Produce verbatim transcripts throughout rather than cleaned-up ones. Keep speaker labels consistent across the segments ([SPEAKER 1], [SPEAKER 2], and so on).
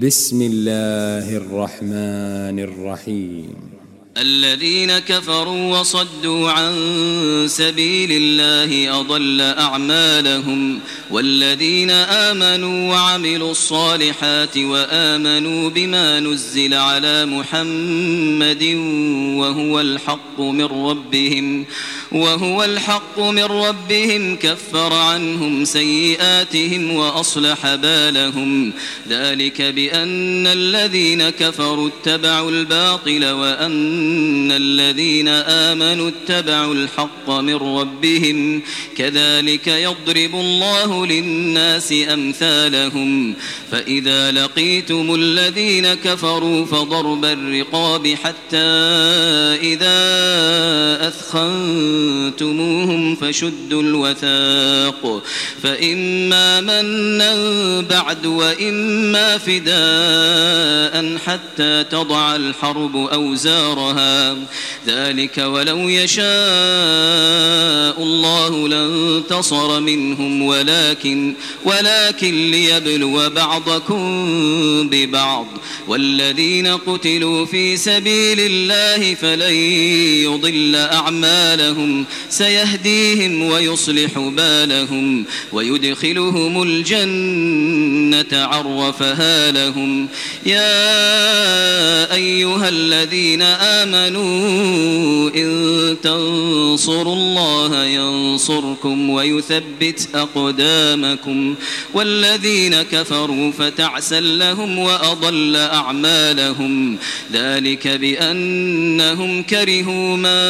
[SPEAKER 1] بسم الله الرحمن الرحيم.
[SPEAKER 2] الذين كفروا وصدوا عن سبيل الله أضل أعمالهم، والذين آمنوا وعملوا الصالحات وآمنوا بما نزل على محمد وهو الحق من ربهم وهو الحق من ربهم كفر عنهم سيئاتهم وأصلح بالهم، ذلك بأن الذين كفروا اتبعوا الباطل وأن إن الذين آمنوا اتبعوا الحق من ربهم، كذلك يضرب الله للناس أمثالهم. فإذا لقيتم الذين كفروا فضرب الرقاب حتى إذا أثخنتموهم فشدوا الوثاق، فإما منا بعد وإما فداء حتى تضع الحرب أوزارها، ذلك ولو يشاء الله لانتصر منهم ولكن ولكن ليبلو بعضكم ببعض، والذين قتلوا في سبيل الله فلن يضل أعمالهم سيهديهم ويصلح بالهم ويدخلهم الجنة عرفها لهم. يا أيها الذين آمنوا إن تنصروا الله ينصركم ويثبت أقدامكم، والذين كفروا فتعسا لهم وأضل أعمالهم، ذلك بأنهم كرهوا ما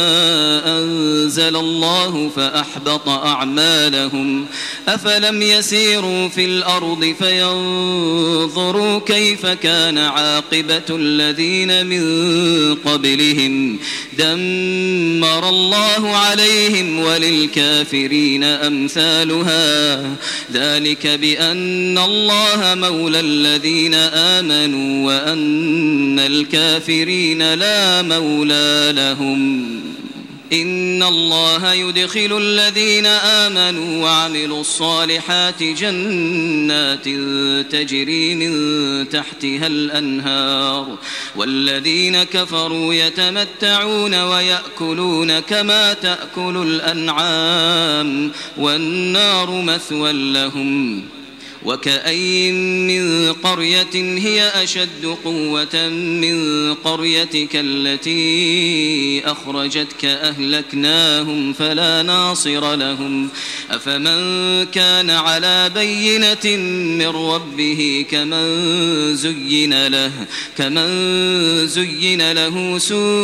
[SPEAKER 2] أنزل الله فأحبط أعمالهم. أفلم يسيروا في الأرض فينظروا كيف كان عاقبة الذين من قبلهم، دمر الله عليهم وللكافرين أمثالها، ذلك بأن الله مولى الذين آمنوا وأن الكافرين لا مولى لهم. إن الله يدخل الذين آمنوا وعملوا الصالحات جنات تجري من تحتها الأنهار، والذين كفروا يتمتعون ويأكلون كما تأكل الأنعام والنار مثوى لهم. وكأين من قرية هي أشد قوة من قريتك التي أخرجتك أهلكناهم فلا ناصر لهم. أفمن كان على بينة من ربه كمن زين له كمن زين له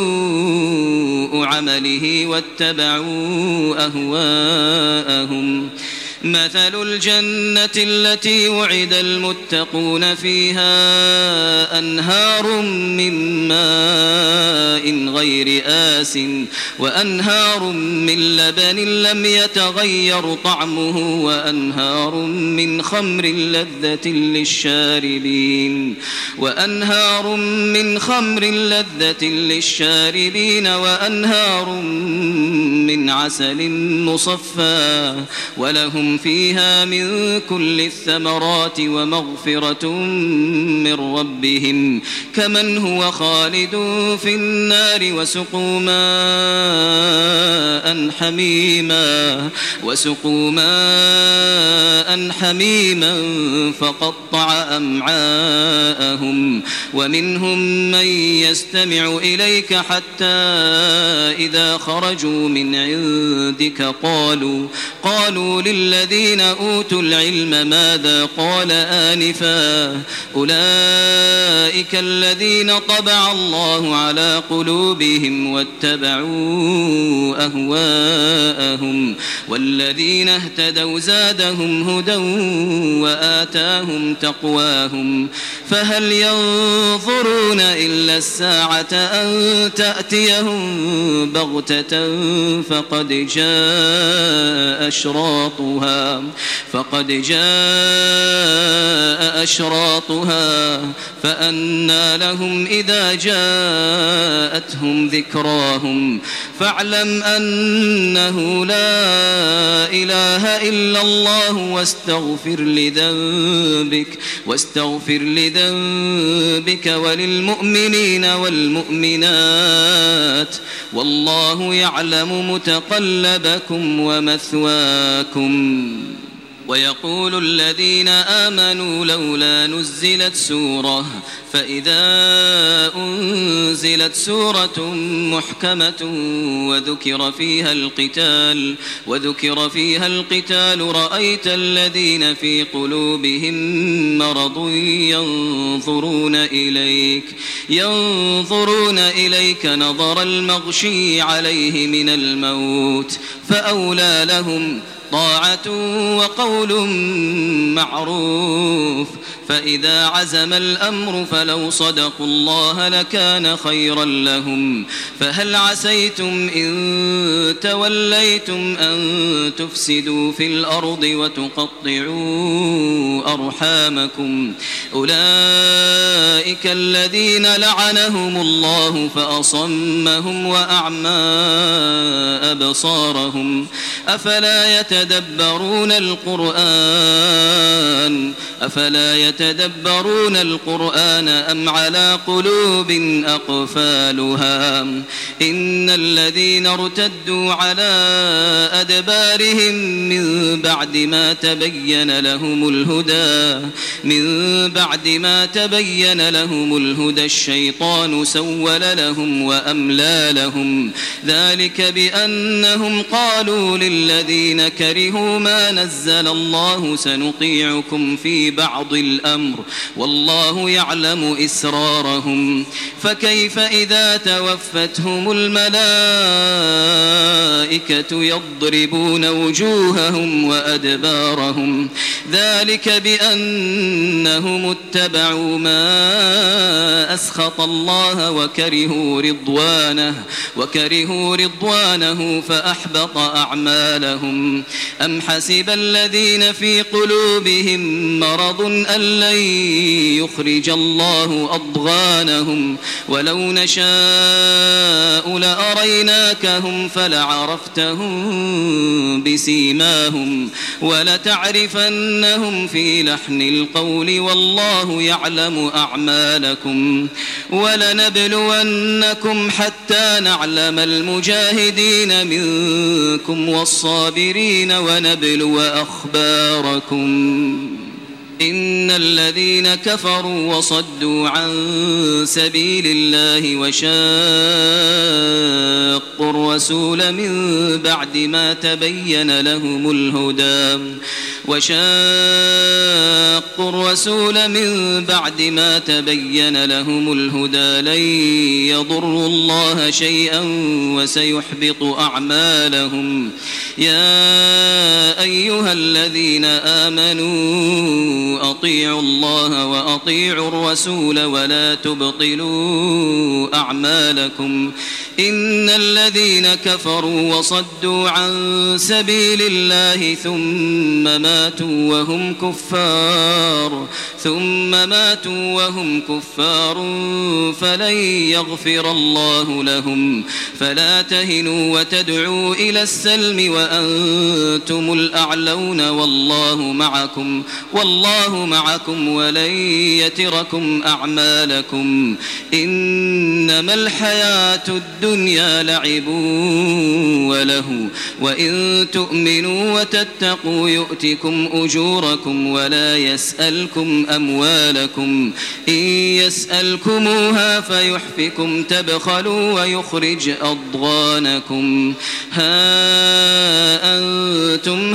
[SPEAKER 2] سوء عمله واتبعوا أهواءهم. مثل الجنة التي وعد المتقون فيها أنهار من ماء غير آس وأنهار من لبن لم يتغير طعمه وأنهار من خمر لذة للشاربين وأنهار من خمر لذة للشاربين وأنهار من عسل مصفى ولهم فيها من كل الثمرات ومغفرة من ربهم كمن هو خالد في النار وسقوا ماء حميما وسقوا ماء حميما فقطع أمعاءهم. ومنهم من يستمع إليك حتى إذا خرجوا من عندك قالوا قالوا للذين أوتوا العلم ماذا قال آنفا أولئك الذين طبع الله على قلوبهم واتبعوا أهواءهم والذين اهتدوا زادهم هدى وآتاهم تقواهم. فهل ينظرون إلا الساعة أن تأتيهم بغتة فقد جاء أشراطها أشراطها فقد جاء أشراطها فأنى لهم إذا جاءتهم ذكراهم فاعلم أنه لا إله إلا الله واستغفر لذنبك واستغفر لذنبك وللمؤمنين والمؤمنات والله يعلم متقلبكم ومثواكم. ويقول الذين آمنوا لولا نزلت سورة فإذا أنزلت سورة محكمة وذكر فيها القتال وذكر فيها القتال رأيت الذين في قلوبهم مرض ينظرون إليك ينظرون إليك نظر المغشي عليه من الموت فأولى لهم طاعة وقول معروف فإذا عزم الأمر فلو صدقوا الله لكان خيرا لهم فهل عسيتم إن توليتم أن تفسدوا في الأرض وتقطعوا أرحامكم أولئك الذين لعنهم الله فأصمهم وأعمى أبصارهم أفلا يتدبرون القرآن أفلا يتدبرون القرآن أم على قلوب أقفالها إن الذين ارتدوا على أدبارهم من بعد ما تبين لهم الهدى من بعد ما تبين لهم الهدى الشيطان سول لهم وأملى لهم ذلك بأنهم قالوا للذين كرهوا ما نزل الله سنطيعكم في بعض الأمر والله يعلم إسرارهم فكيف إذا توفتهم الملائكة يضربون وجوههم وأدبارهم ذلك بأنهم اتبعوا ما أسخط الله وكرهوا رضوانه وكرهوا رضوانه فأحبط أعمالهم أم حسب الذين في قلوبهم مرض أن لن يخرج الله أضغانهم ولو نشاء لأريناكهم فلعرفتهم بسيماهم ولتعرفنهم في لحن القول والله يعلم أعمالكم ولنبلونكم حتى نعلم المجاهدين منكم والصابرين ونبلو أخباركم إن الذين كفروا وصدوا عن سبيل الله وشاقوا الرسول من بعد ما تبين لهم الهدى وشاقوا الرسول من بعد ما تبين لهم الهدى لن يضروا الله شيئا وسيحبط أعمالهم يا أيها الذين آمنوا أطيعوا الله وأطيعوا الرسول ولا تبطلوا أعمالكم إن الذين كفروا وصدوا عن سبيل الله ثم ماتوا وهم كفار ثم ماتوا وهم كفار فلن يغفر الله لهم فلا تهنوا وتدعوا إلى السلم وأنتم الأعلون والله معكم والله معكم ولن يتركم أعمالكم إنما الحياة الدنيا لعب وله وإن تؤمنوا وتتقوا يؤتكم أجوركم ولا يسألكم أموالكم إن يسألكموها فيحفكم تبخلوا ويخرج أضغانكم ها أنتم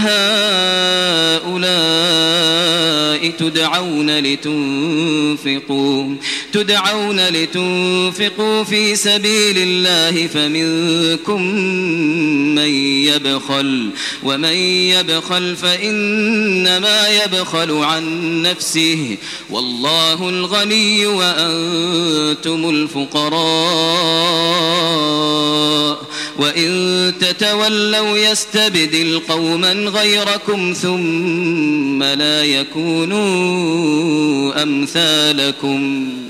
[SPEAKER 2] هؤلاء تدعون لتنفقوا تدعون لتنفقوا في سبيل الله فمنكم من يبخل ومن يبخل فإنما يبخل عن نفسه والله الغني وأنتم الفقراء وإن تتولوا يستبدل قوما غيركم ثم لا يكونوا أمثالكم.